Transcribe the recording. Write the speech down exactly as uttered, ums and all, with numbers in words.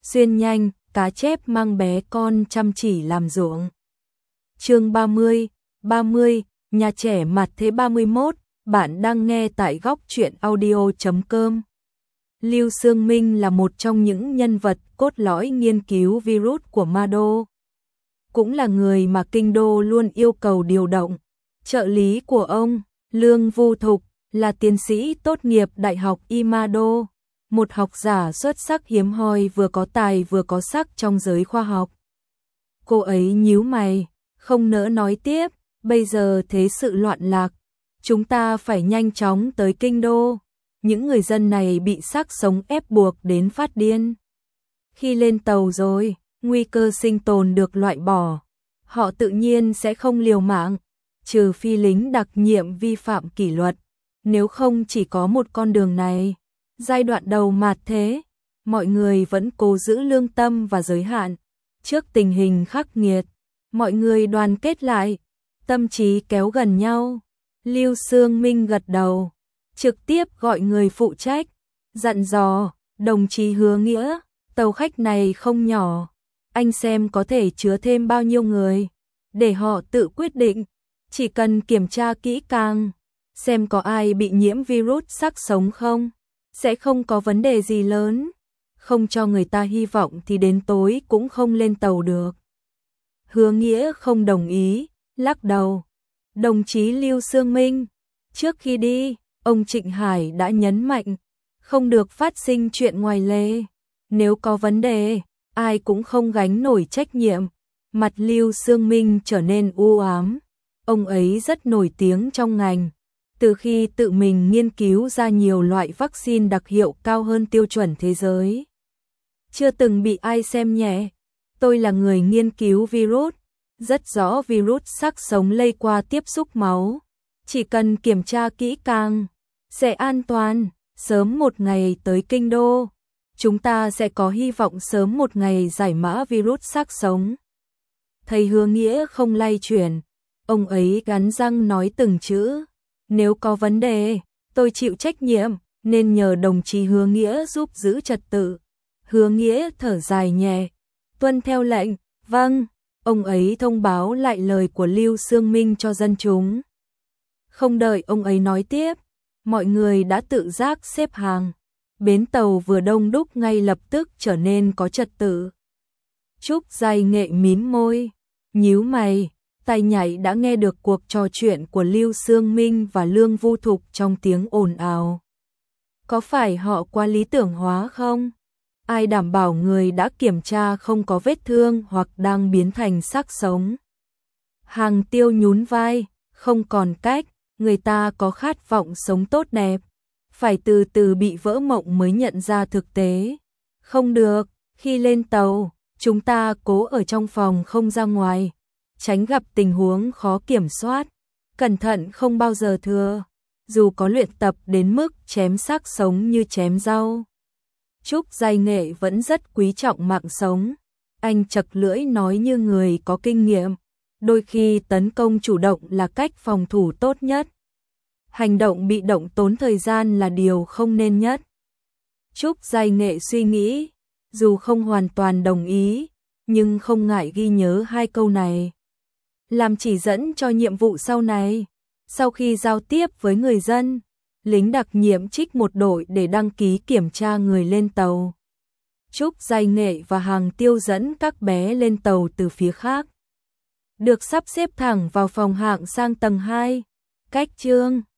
xuyên nhanh, cá chép mang bé con chăm chỉ làm ruộng. Chương ba mươi, ba mươi, nhà trẻ mặt thế ba mươi mốt, bạn đang nghe tại góc truyện audio chấm com. Lưu Xương Minh là một trong những nhân vật cốt lõi nghiên cứu virus của Ma Đô. Cũng là người mà Kinh Đô luôn yêu cầu điều động. Trợ lý của ông, Lương Vu Thục, là tiến sĩ tốt nghiệp Đại học Y Ma Đô, một học giả xuất sắc hiếm hoi vừa có tài vừa có sắc trong giới khoa học. Cô ấy nhíu mày, không nỡ nói tiếp, bây giờ thế sự loạn lạc, chúng ta phải nhanh chóng tới Kinh Đô. Những người dân này bị xác sống ép buộc đến phát điên. Khi lên tàu rồi, nguy cơ sinh tồn được loại bỏ, họ tự nhiên sẽ không liều mạng, trừ phi lính đặc nhiệm vi phạm kỷ luật, nếu không chỉ có một con đường này. Giai đoạn đầu mạt thế, mọi người vẫn cố giữ lương tâm và giới hạn. Trước tình hình khắc nghiệt, mọi người đoàn kết lại, tâm trí kéo gần nhau. Lưu Xương Minh gật đầu, trực tiếp gọi người phụ trách, dặn dò, đồng chí Hứa Nghĩa, tàu khách này không nhỏ, anh xem có thể chứa thêm bao nhiêu người, để họ tự quyết định, chỉ cần kiểm tra kỹ càng, xem có ai bị nhiễm virus xác sống không, sẽ không có vấn đề gì lớn, không cho người ta hy vọng thì đến tối cũng không lên tàu được. Hứa Nghĩa không đồng ý, lắc đầu. Đồng chí Lưu Xương Minh, trước khi đi, ông Trịnh Hải đã nhấn mạnh, không được phát sinh chuyện ngoài lề. Nếu có vấn đề, ai cũng không gánh nổi trách nhiệm. Mặt Lưu Xương Minh trở nên u ám. Ông ấy rất nổi tiếng trong ngành. Từ khi tự mình nghiên cứu ra nhiều loại vaccine đặc hiệu cao hơn tiêu chuẩn thế giới, chưa từng bị ai xem nhẹ. Tôi là người nghiên cứu virus, rất rõ virus xác sống lây qua tiếp xúc máu. Chỉ cần kiểm tra kỹ càng, sẽ an toàn. Sớm một ngày tới Kinh Đô, chúng ta sẽ có hy vọng sớm một ngày giải mã virus xác sống. Thầy Hứa Nghĩa không lay chuyển, ông ấy cắn răng nói từng chữ. Nếu có vấn đề, tôi chịu trách nhiệm, nên nhờ đồng chí Hứa Nghĩa giúp giữ trật tự. Hứa Nghĩa thở dài nhẹ, tuân theo lệnh, vâng. Ông ấy thông báo lại lời của Lưu Xương Minh cho dân chúng. Không đợi ông ấy nói tiếp, mọi người đã tự giác xếp hàng. Bến tàu vừa đông đúc ngay lập tức trở nên có trật tự. Trúc Giai Nghệ mím môi, nhíu mày, tai nhạy đã nghe được cuộc trò chuyện của Lưu Xương Minh và Lương Vu Thục trong tiếng ồn ào. Có phải họ quá lý tưởng hóa không? Ai đảm bảo người đã kiểm tra không có vết thương hoặc đang biến thành xác sống? Hàng Tiêu nhún vai, không còn cách, người ta có khát vọng sống tốt đẹp, phải từ từ bị vỡ mộng mới nhận ra thực tế. Không được, khi lên tàu, chúng ta cố ở trong phòng không ra ngoài, tránh gặp tình huống khó kiểm soát, cẩn thận không bao giờ thừa, dù có luyện tập đến mức chém xác sống như chém rau. Trúc Giai Nghệ vẫn rất quý trọng mạng sống. Anh chật lưỡi nói như người có kinh nghiệm. Đôi khi tấn công chủ động là cách phòng thủ tốt nhất. Hành động bị động tốn thời gian là điều không nên nhất. Trúc Giai Nghệ suy nghĩ, dù không hoàn toàn đồng ý, nhưng không ngại ghi nhớ hai câu này, làm chỉ dẫn cho nhiệm vụ sau này. Sau khi giao tiếp với người dân, lính đặc nhiệm trích một đội để đăng ký kiểm tra người lên tàu. Trúc Giai Nghệ và Hàng Tiêu dẫn các bé lên tàu từ phía khác, được sắp xếp thẳng vào phòng hạng sang tầng hai. Cách chương